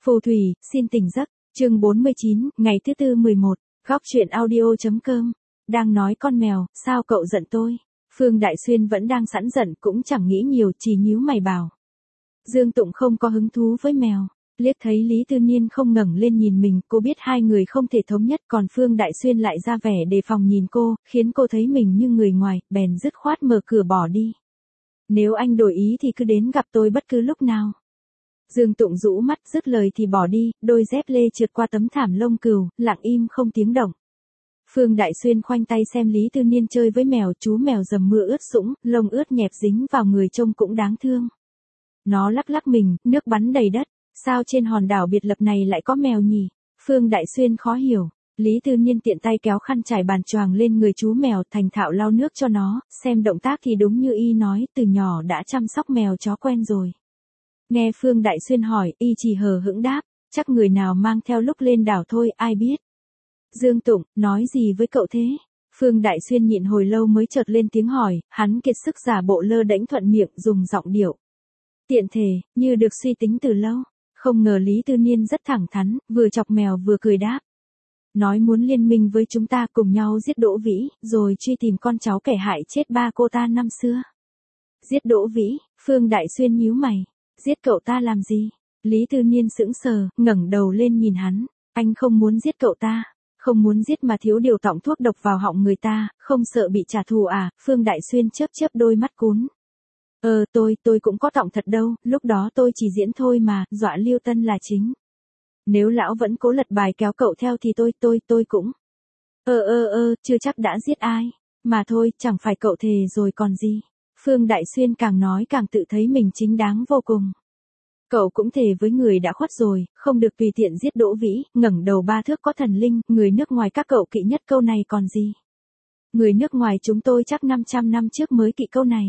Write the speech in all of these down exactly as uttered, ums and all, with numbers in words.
Phù thủy, xin tỉnh giấc, chương bốn mươi chín, ngày thứ tư mười một, góc truyện audio.com. Đang nói con mèo, sao cậu giận tôi? Phương Đại Xuyên vẫn đang sẵn giận cũng chẳng nghĩ nhiều, chỉ nhíu mày bảo. Dương Tụng không có hứng thú với mèo. Liếc thấy Lý Tư Niên không ngẩng lên nhìn mình, cô biết hai người không thể thống nhất, còn Phương Đại Xuyên lại ra vẻ đề phòng nhìn cô, khiến cô thấy mình như người ngoài, bèn dứt khoát mở cửa bỏ đi. Nếu anh đổi ý thì cứ đến gặp tôi bất cứ lúc nào. Dương Tụng rũ mắt, dứt lời thì bỏ đi, đôi dép lê trượt qua tấm thảm lông cừu, lặng im không tiếng động. Phương Đại Xuyên khoanh tay xem Lý Tư Niên chơi với mèo, chú mèo dầm mưa ướt sũng, lông ướt nhẹp dính vào người trông cũng đáng thương. Nó lắc lắc mình, nước bắn đầy đất, sao trên hòn đảo biệt lập này lại có mèo nhỉ? Phương Đại Xuyên khó hiểu. Lý Tư Niên tiện tay kéo khăn trải bàn choàng lên người chú mèo, thành thạo lau nước cho nó, xem động tác thì đúng như y nói, từ nhỏ đã chăm sóc mèo chó quen rồi. Nghe Phương Đại Xuyên hỏi, y chỉ hờ hững đáp, chắc người nào mang theo lúc lên đảo thôi, ai biết. Dương Tụng, nói gì với cậu thế? Phương Đại Xuyên nhịn hồi lâu mới chợt lên tiếng hỏi, hắn kiệt sức giả bộ lơ đễnh thuận miệng, dùng giọng điệu tiện thể, như được suy tính từ lâu. Không ngờ Lý Tư Niên rất thẳng thắn, vừa chọc mèo vừa cười đáp. Nói muốn liên minh với chúng ta cùng nhau giết Đỗ Vĩ, rồi truy tìm con cháu kẻ hại chết ba cô ta năm xưa. Giết Đỗ Vĩ, Phương Đại Xuyên nhíu mày. Giết cậu ta làm gì? Lý Tư Niên sững sờ, ngẩng đầu lên nhìn hắn. Anh không muốn giết cậu ta. Không muốn giết mà thiếu điều tọng thuốc độc vào họng người ta, không sợ bị trả thù à? Phương Đại Xuyên chớp chớp đôi mắt cún. Ờ tôi, tôi cũng có tọng thật đâu, lúc đó tôi chỉ diễn thôi mà, dọa Liêu Tân là chính. Nếu lão vẫn cố lật bài kéo cậu theo thì tôi, tôi, tôi cũng. Ơ ơ ơ, chưa chắc đã giết ai. Mà thôi, chẳng phải cậu thề rồi còn gì. Phương Đại Xuyên càng nói càng tự thấy mình chính đáng vô cùng. Cậu cũng thề với người đã khuất rồi, không được tùy tiện giết Đỗ Vĩ, ngẩng đầu ba thước có thần linh, người nước ngoài các cậu kỵ nhất câu này còn gì. Người nước ngoài chúng tôi chắc năm trăm năm trước mới kỵ câu này.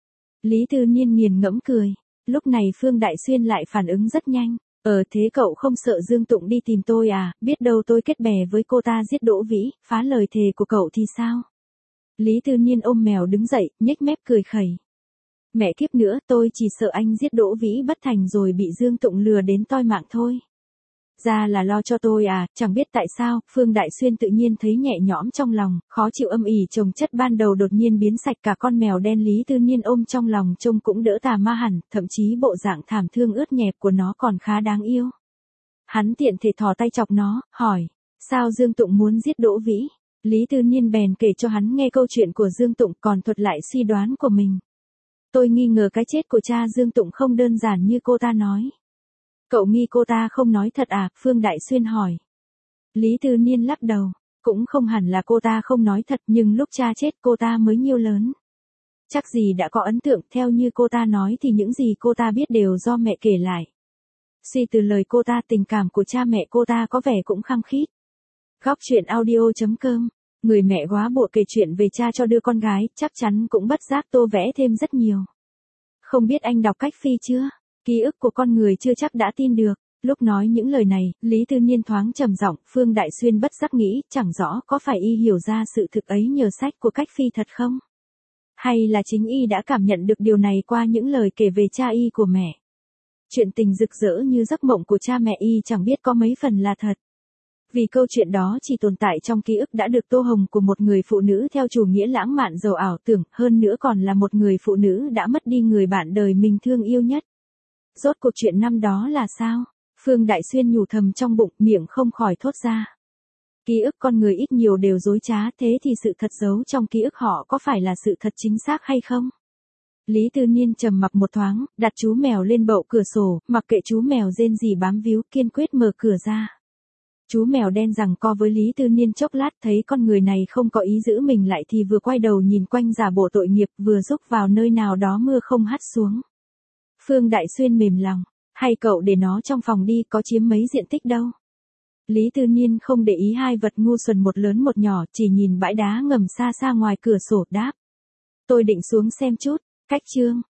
Lý Tư Niên nghiền ngẫm cười. Lúc này Phương Đại Xuyên lại phản ứng rất nhanh. Ờ thế cậu không sợ Dương Tụng đi tìm tôi à, biết đâu tôi kết bè với cô ta giết Đỗ Vĩ, phá lời thề của cậu thì sao? Lý Tư Niên ôm mèo đứng dậy, nhếch mép cười khẩy. Mẹ kiếp nữa, tôi chỉ sợ anh giết Đỗ Vĩ bất thành rồi bị Dương Tụng lừa đến toi mạng thôi. Ra là lo cho tôi à, chẳng biết tại sao, Phương Đại Xuyên tự nhiên thấy nhẹ nhõm trong lòng, khó chịu âm ỉ chồng chất ban đầu đột nhiên biến sạch, cả con mèo đen Lý Tư Niên ôm trong lòng trông cũng đỡ tà ma hẳn, thậm chí bộ dạng thảm thương ướt nhẹp của nó còn khá đáng yêu. Hắn tiện thể thò tay chọc nó, hỏi, sao Dương Tụng muốn giết Đỗ Vĩ? Lý Tư Niên bèn kể cho hắn nghe câu chuyện của Dương Tụng, còn thuật lại suy đoán của mình. Tôi nghi ngờ cái chết của cha Dương Tụng không đơn giản như cô ta nói. Cậu nghi cô ta không nói thật à? Phương Đại Xuyên hỏi. Lý Tư Niên lắc đầu. Cũng không hẳn là cô ta không nói thật, nhưng lúc cha chết cô ta mới nhiêu lớn. Chắc gì đã có ấn tượng, theo như cô ta nói thì những gì cô ta biết đều do mẹ kể lại. Suy từ lời cô ta, tình cảm của cha mẹ cô ta có vẻ cũng khăng khít. Góc truyện audio.com. Người mẹ góa bụa kể chuyện về cha cho đứa con gái, chắc chắn cũng bất giác tô vẽ thêm rất nhiều. Không biết anh đọc cách phi chưa? Ký ức của con người chưa chắc đã tin được. Lúc nói những lời này, Lý Tư Niên thoáng trầm giọng, Phương Đại Xuyên bất giác nghĩ, chẳng rõ có phải y hiểu ra sự thực ấy nhờ sách của cách phi thật không? Hay là chính y đã cảm nhận được điều này qua những lời kể về cha y của mẹ? Chuyện tình rực rỡ như giấc mộng của cha mẹ y chẳng biết có mấy phần là thật. Vì câu chuyện đó chỉ tồn tại trong ký ức đã được tô hồng của một người phụ nữ theo chủ nghĩa lãng mạn giàu ảo tưởng, hơn nữa còn là một người phụ nữ đã mất đi người bạn đời mình thương yêu nhất. Rốt cuộc chuyện năm đó là sao? Phương Đại Xuyên nhủ thầm trong bụng, miệng không khỏi thốt ra. Ký ức con người ít nhiều đều dối trá, thế thì sự thật giấu trong ký ức họ có phải là sự thật chính xác hay không? Lý Tư Niên trầm mặc một thoáng, đặt chú mèo lên bậu cửa sổ, mặc kệ chú mèo rên rỉ bám víu, kiên quyết mở cửa ra. Chú mèo đen giằng co với Lý Tư Niên chốc lát, thấy con người này không có ý giữ mình lại thì vừa quay đầu nhìn quanh giả bộ tội nghiệp, vừa rúc vào nơi nào đó mưa không hắt xuống. Phương Đại Xuyên mềm lòng, hay cậu để nó trong phòng đi, có chiếm mấy diện tích đâu. Lý Tư Niên không để ý hai vật ngu xuẩn một lớn một nhỏ, chỉ nhìn bãi đá ngầm xa xa ngoài cửa sổ đáp. Tôi định xuống xem chút, cách chương.